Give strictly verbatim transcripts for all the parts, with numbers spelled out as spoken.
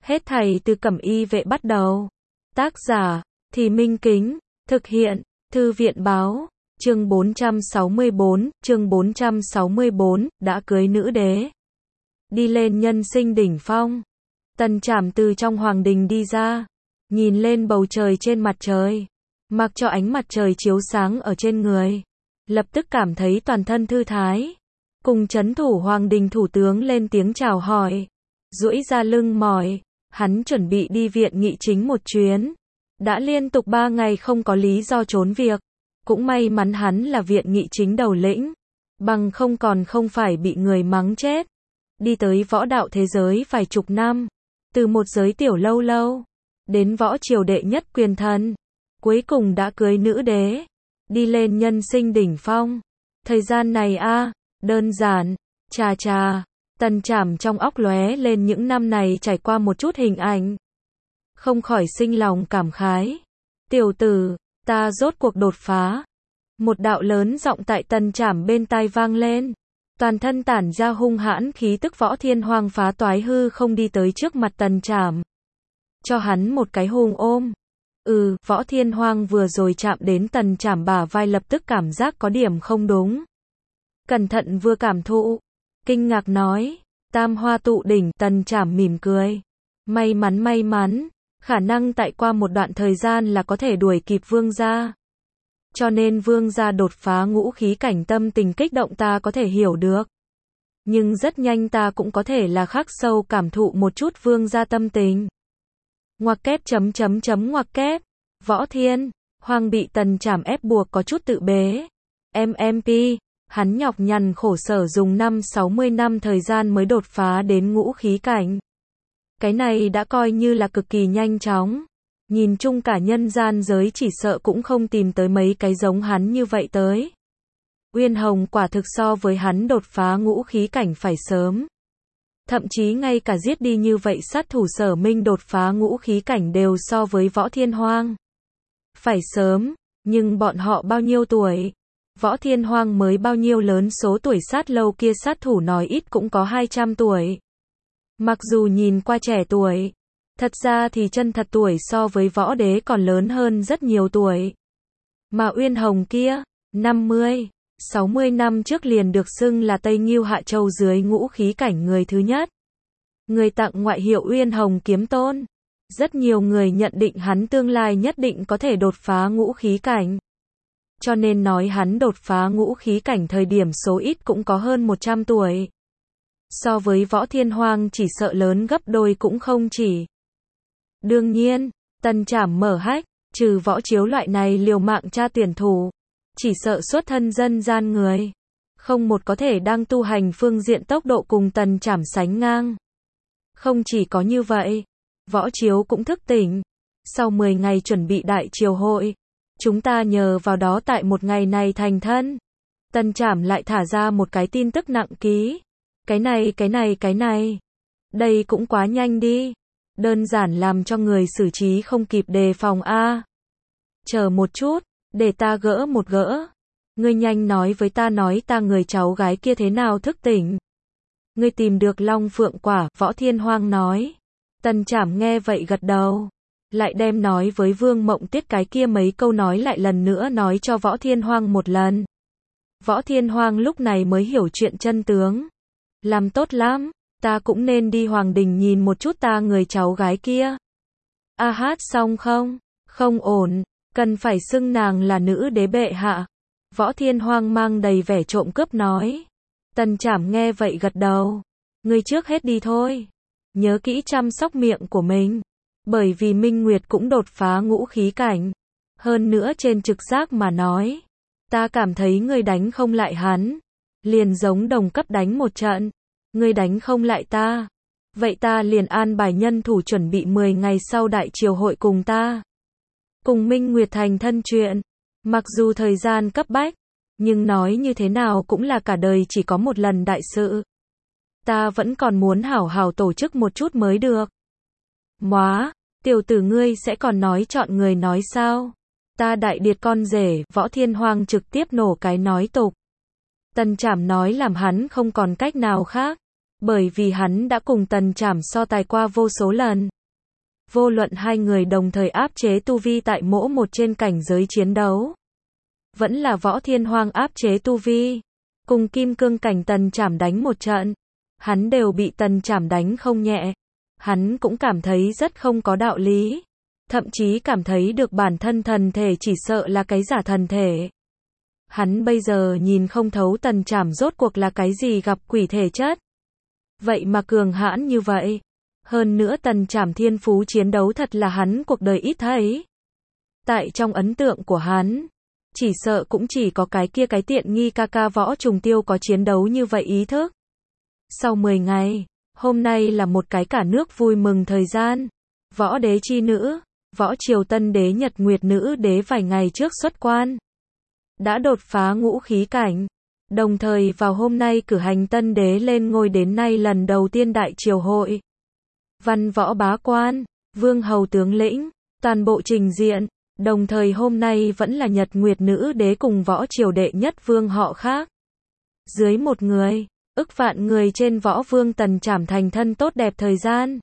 Hết thảy từ Cẩm Y Vệ bắt đầu. Tác giả, Thì Minh Kính, thực hiện, Thư viện Báo, chương bốn trăm sáu mươi bốn, chương bốn trăm sáu mươi bốn, đã cưới nữ đế. Đi lên nhân sinh đỉnh phong. Tần Trảm từ trong hoàng đình đi ra, nhìn lên bầu trời trên mặt trời, mặc cho ánh mặt trời chiếu sáng ở trên người, lập tức cảm thấy toàn thân thư thái. Cùng trấn thủ hoàng đình thủ tướng lên tiếng chào hỏi, duỗi ra lưng mỏi, hắn chuẩn bị đi viện nghị chính một chuyến. Đã liên tục ba ngày không có lý do trốn việc, cũng may mắn hắn là viện nghị chính đầu lĩnh, bằng không còn không phải bị người mắng chết. Đi tới võ đạo thế giới vài chục năm, từ một giới tiểu lâu lâu, đến võ triều đệ nhất quyền thần, cuối cùng đã cưới nữ đế, đi lên nhân sinh đỉnh phong. Thời gian này a, đơn giản, chà chà, Tần Trảm trong óc lóe lên những năm này trải qua một chút hình ảnh. Không khỏi sinh lòng cảm khái. Tiểu tử, ta rốt cuộc đột phá. Một đạo lớn giọng tại Tần Trảm bên tai vang lên. Toàn thân tản ra hung hãn khí tức Võ Thiên Hoang phá toái hư không đi tới trước mặt Tần Trảm, cho hắn một cái hùng ôm. Ừ, Võ Thiên Hoang vừa rồi chạm đến Tần Trảm bả vai lập tức cảm giác có điểm không đúng. Cẩn thận vừa cảm thụ, kinh ngạc nói, tam hoa tụ đỉnh. Tần Trảm mỉm cười. May mắn may mắn, khả năng tại qua một đoạn thời gian là có thể đuổi kịp vương gia. Cho nên vương gia đột phá ngũ khí cảnh tâm tình kích động ta có thể hiểu được. Nhưng rất nhanh ta cũng có thể là khắc sâu cảm thụ một chút vương gia tâm tình. Ngoặc kép chấm chấm chấm ngoặc kép. Võ Thiên Hoang bị Tần Trảm ép buộc có chút tự bế. em em pê, hắn nhọc nhằn khổ sở dùng năm sáu mươi năm thời gian mới đột phá đến ngũ khí cảnh. Cái này đã coi như là cực kỳ nhanh chóng. Nhìn chung cả nhân gian giới chỉ sợ cũng không tìm tới mấy cái giống hắn như vậy tới. Uyên Hồng quả thực so với hắn đột phá ngũ khí cảnh phải sớm. Thậm chí ngay cả giết đi như vậy sát thủ Sở Minh đột phá ngũ khí cảnh đều so với Võ Thiên Hoang phải sớm, nhưng bọn họ bao nhiêu tuổi? Võ Thiên Hoang mới bao nhiêu lớn, số tuổi sát lâu kia sát thủ nói ít cũng có hai trăm tuổi. Mặc dù nhìn qua trẻ tuổi, thật ra thì chân thật tuổi so với võ đế còn lớn hơn rất nhiều tuổi. Mà Uyên Hồng kia, năm mươi, sáu mươi năm trước liền được xưng là Tây Ngưu Hạ Châu dưới ngũ khí cảnh người thứ nhất. Người tặng ngoại hiệu Uyên Hồng Kiếm Tôn. Rất nhiều người nhận định hắn tương lai nhất định có thể đột phá ngũ khí cảnh. Cho nên nói hắn đột phá ngũ khí cảnh thời điểm số ít cũng có hơn một trăm tuổi. So với Võ Thiên Hoang chỉ sợ lớn gấp đôi cũng không chỉ. Đương nhiên, Tần Trảm mở hách, trừ võ chiếu loại này liều mạng tra tuyển thủ, chỉ sợ xuất thân dân gian người, không một có thể đang tu hành phương diện tốc độ cùng Tần Trảm sánh ngang. Không chỉ có như vậy, võ chiếu cũng thức tỉnh. Sau mười ngày chuẩn bị đại triều hội, chúng ta nhờ vào đó tại một ngày này thành thân. Tần Trảm lại thả ra một cái tin tức nặng ký. Cái này cái này cái này. Đây cũng quá nhanh đi. Đơn giản làm cho người xử trí không kịp đề phòng a. Chờ một chút, để ta gỡ một gỡ. Ngươi nhanh nói với ta nói ta người cháu gái kia thế nào thức tỉnh. Ngươi tìm được Long Phượng Quả, Võ Thiên Hoang nói. Tần Trảm nghe vậy gật đầu. Lại đem nói với Vương Mộng Tiết cái kia mấy câu nói lại lần nữa nói cho Võ Thiên Hoang một lần. Võ Thiên Hoang lúc này mới hiểu chuyện chân tướng. Làm tốt lắm, ta cũng nên đi hoàng đình nhìn một chút ta người cháu gái kia. A hát xong không? Không ổn, cần phải xưng nàng là nữ đế bệ hạ. Võ Thiên Hoang mang đầy vẻ trộm cướp nói. Tần Trảm nghe vậy gật đầu. Ngươi trước hết đi thôi. Nhớ kỹ chăm sóc miệng của mình. Bởi vì Minh Nguyệt cũng đột phá ngũ khí cảnh. Hơn nữa trên trực giác mà nói, ta cảm thấy ngươi đánh không lại hắn. Liền giống đồng cấp đánh một trận. Ngươi đánh không lại ta. Vậy ta liền an bài nhân thủ chuẩn bị mười ngày sau đại triều hội cùng ta. Cùng Minh Nguyệt thành thân chuyện. Mặc dù thời gian cấp bách, nhưng nói như thế nào cũng là cả đời chỉ có một lần đại sự. Ta vẫn còn muốn hảo hảo tổ chức một chút mới được. Móa, tiểu tử ngươi sẽ còn nói chọn người nói sao? Ta đại điệt con rể. Võ Thiên Hoang trực tiếp nổ cái nói tục. Tần Trảm nói làm hắn không còn cách nào khác. Bởi vì hắn đã cùng Tần Trảm so tài qua vô số lần. vô luận hai người đồng thời áp chế tu vi tại mỗi một trên cảnh giới chiến đấu. Vẫn là Võ Thiên Hoang áp chế tu vi, cùng kim cương cảnh Tần Trảm đánh một trận, hắn đều bị Tần Trảm đánh không nhẹ. Hắn cũng cảm thấy rất không có đạo lý, thậm chí cảm thấy được bản thân thần thể chỉ sợ là cái giả thần thể. Hắn bây giờ nhìn không thấu Tần Trảm rốt cuộc là cái gì gặp quỷ thể chất. Vậy mà cường hãn như vậy. Hơn nữa Tần Trảm thiên phú chiến đấu thật là hắn cuộc đời ít thấy. Tại trong ấn tượng của hắn, chỉ sợ cũng chỉ có cái kia cái tiện nghi ca ca Võ Trùng Tiêu có chiến đấu như vậy ý thức. Sau mười ngày, hôm nay là một cái cả nước vui mừng thời gian. Võ đế chi nữ, Võ Triều Tân đế Nhật Nguyệt nữ đế vài ngày trước xuất quan, đã đột phá ngũ khí cảnh. Đồng thời vào hôm nay cử hành tân đế lên ngôi đến nay lần đầu tiên đại triều hội. Văn võ bá quan, vương hầu tướng lĩnh, toàn bộ trình diện. Đồng thời hôm nay vẫn là Nhật Nguyệt nữ đế cùng Võ Triều đệ nhất vương họ khác. Dưới một người, ức vạn người trên Võ Vương Tần Trảm thành thân tốt đẹp thời gian.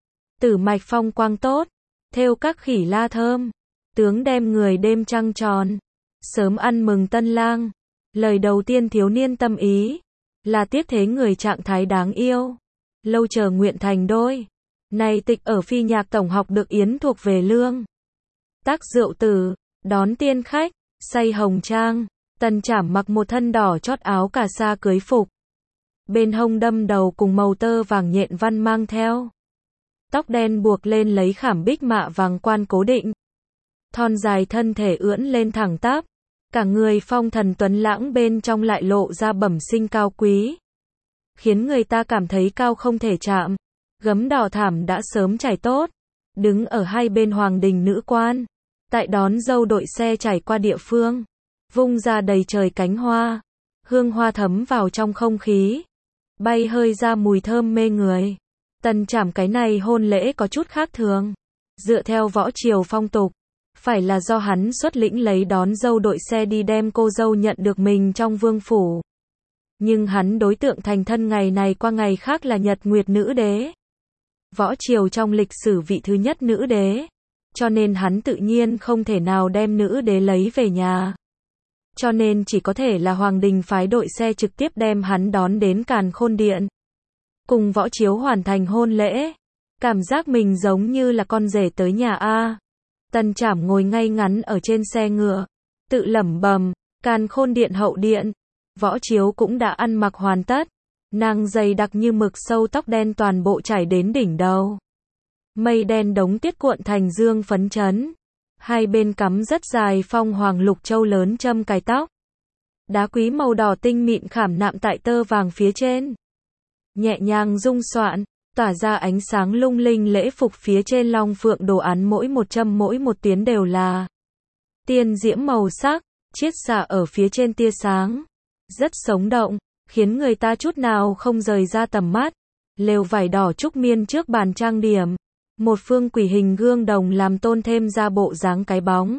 Tử mạch phong quang tốt, thêu các khỉ la thơm, tướng đem người đêm trăng tròn, sớm ăn mừng tân lang. Lời đầu tiên thiếu niên tâm ý, là tiếp thế người trạng thái đáng yêu, lâu chờ nguyện thành đôi. Này tịch ở phi nhạc tổng học được yến thuộc về lương. Tác rượu tử, đón tiên khách, say hồng trang, Tần Trảm mặc một thân đỏ chót áo cà sa cưới phục. Bên hông đâm đầu cùng màu tơ vàng nhện văn mang theo. Tóc đen buộc lên lấy khảm bích mạ vàng quan cố định. Thon dài thân thể ưỡn lên thẳng tắp. Cả người phong thần tuấn lãng bên trong lại lộ ra bẩm sinh cao quý. Khiến người ta cảm thấy cao không thể chạm. Gấm đỏ thảm đã sớm trải tốt. Đứng ở hai bên hoàng đình nữ quan. Tại đón dâu đội xe trải qua địa phương. Vung ra đầy trời cánh hoa. Hương hoa thấm vào trong không khí. Bay hơi ra mùi thơm mê người. Tần Trảm cái này hôn lễ có chút khác thường. Dựa theo Võ Triều phong tục, phải là do hắn xuất lĩnh lấy đón dâu đội xe đi đem cô dâu nhận được mình trong vương phủ. Nhưng hắn đối tượng thành thân ngày này qua ngày khác là Nhật Nguyệt nữ đế. Võ Triều trong lịch sử vị thứ nhất nữ đế. Cho nên hắn tự nhiên không thể nào đem nữ đế lấy về nhà. Cho nên chỉ có thể là Hoàng đình phái đội xe trực tiếp đem hắn đón đến Càn Khôn Điện. Cùng Võ Chiếu hoàn thành hôn lễ. Cảm giác mình giống như là con rể tới nhà A. Tần Trảm ngồi ngay ngắn ở trên xe ngựa. Tự lẩm bẩm, Càn Khôn Điện hậu điện. Võ Chiếu cũng đã ăn mặc hoàn tất. Nàng dày đặc như mực sâu tóc đen toàn bộ chảy đến đỉnh đầu. Mây đen đống tiết cuộn thành dương phấn chấn. Hai bên cắm rất dài phong hoàng lục châu lớn châm cài tóc. Đá quý màu đỏ tinh mịn khảm nạm tại tơ vàng phía trên. Nhẹ nhàng rung xoạn, tỏa ra ánh sáng lung linh lễ phục phía trên long phượng đồ án mỗi một châm mỗi một tuyến đều là tiên diễm màu sắc, chiết xạ ở phía trên tia sáng. Rất sống động, khiến người ta chút nào không rời ra tầm mắt. Lều vải đỏ trúc miên trước bàn trang điểm. Một phương quỷ hình gương đồng làm tôn thêm ra bộ dáng cái bóng.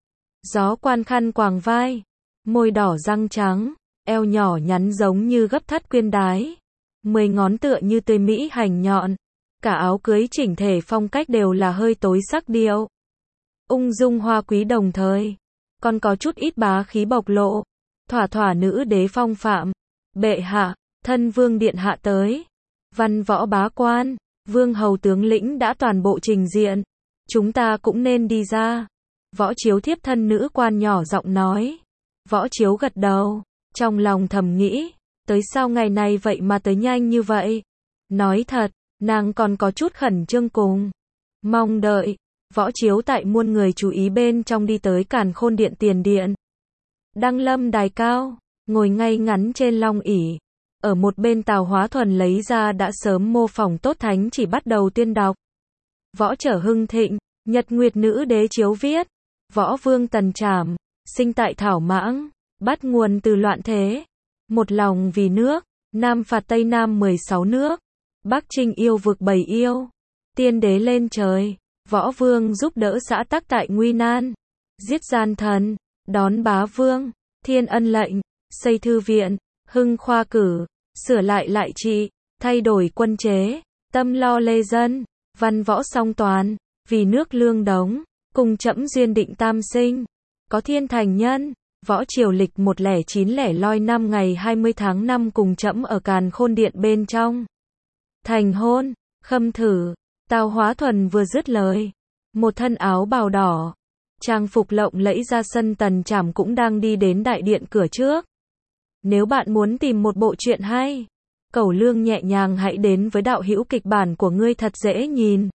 Gió quan khăn quàng vai, môi đỏ răng trắng, eo nhỏ nhắn giống như gấp thắt quyên đái. Mười ngón tựa như tươi mỹ hành nhọn. Cả áo cưới chỉnh thể phong cách đều là hơi tối sắc điệu. Ung dung hoa quý đồng thời. Còn có chút ít bá khí bộc lộ. Thỏa thỏa nữ đế phong phạm. Bệ hạ, thân vương điện hạ tới. Văn võ bá quan, vương hầu tướng lĩnh đã toàn bộ trình diện. Chúng ta cũng nên đi ra. Võ Chiếu thiếp thân nữ quan nhỏ giọng nói. Võ Chiếu gật đầu. Trong lòng thầm nghĩ. Tới sao ngày này vậy mà tới nhanh như vậy? Nói thật, nàng còn có chút khẩn trương cùng. Mong đợi. Võ Chiếu tại muôn người chú ý bên trong đi tới Càn Khôn Điện tiền điện. Đăng lâm đài cao, ngồi ngay ngắn trên long ỷ. Ở một bên Tào Hóa Thuần lấy ra đã sớm mô phỏng tốt thánh chỉ bắt đầu tuyên đọc. Võ Trở hưng thịnh, Nhật Nguyệt nữ đế chiếu viết. Võ Vương Tần Trảm, sinh tại Thảo Mãng, bắt nguồn từ loạn thế. Một lòng vì nước, Nam phạt Tây Nam mười sáu nước. Bắc chinh yêu vực bảy yêu. Tiên đế lên trời, Võ Vương giúp đỡ xã tắc tại nguy nan. Giết gian thần, đón bá vương, thiên ân lệnh, xây thư viện, hưng khoa cử, sửa lại lại trị, thay đổi quân chế, tâm lo lê dân, văn võ song toàn. vì nước lương đống, cùng trẫm duyên định tam sinh, có thiên thành nhân. Võ Triều Lịch một không chín lẻ loi năm ngày hai mươi tháng năm cùng trẫm ở Càn Khôn Điện bên trong. Thành hôn, khâm thử, Tào Hóa Thuần vừa dứt lời. Một thân áo bào đỏ, trang phục lộng lẫy ra sân Tần Trảm cũng đang đi đến đại điện cửa trước. Nếu bạn muốn tìm một bộ truyện hay, Cẩu Lương nhẹ nhàng hãy đến với đạo hữu kịch bản của ngươi thật dễ nhìn.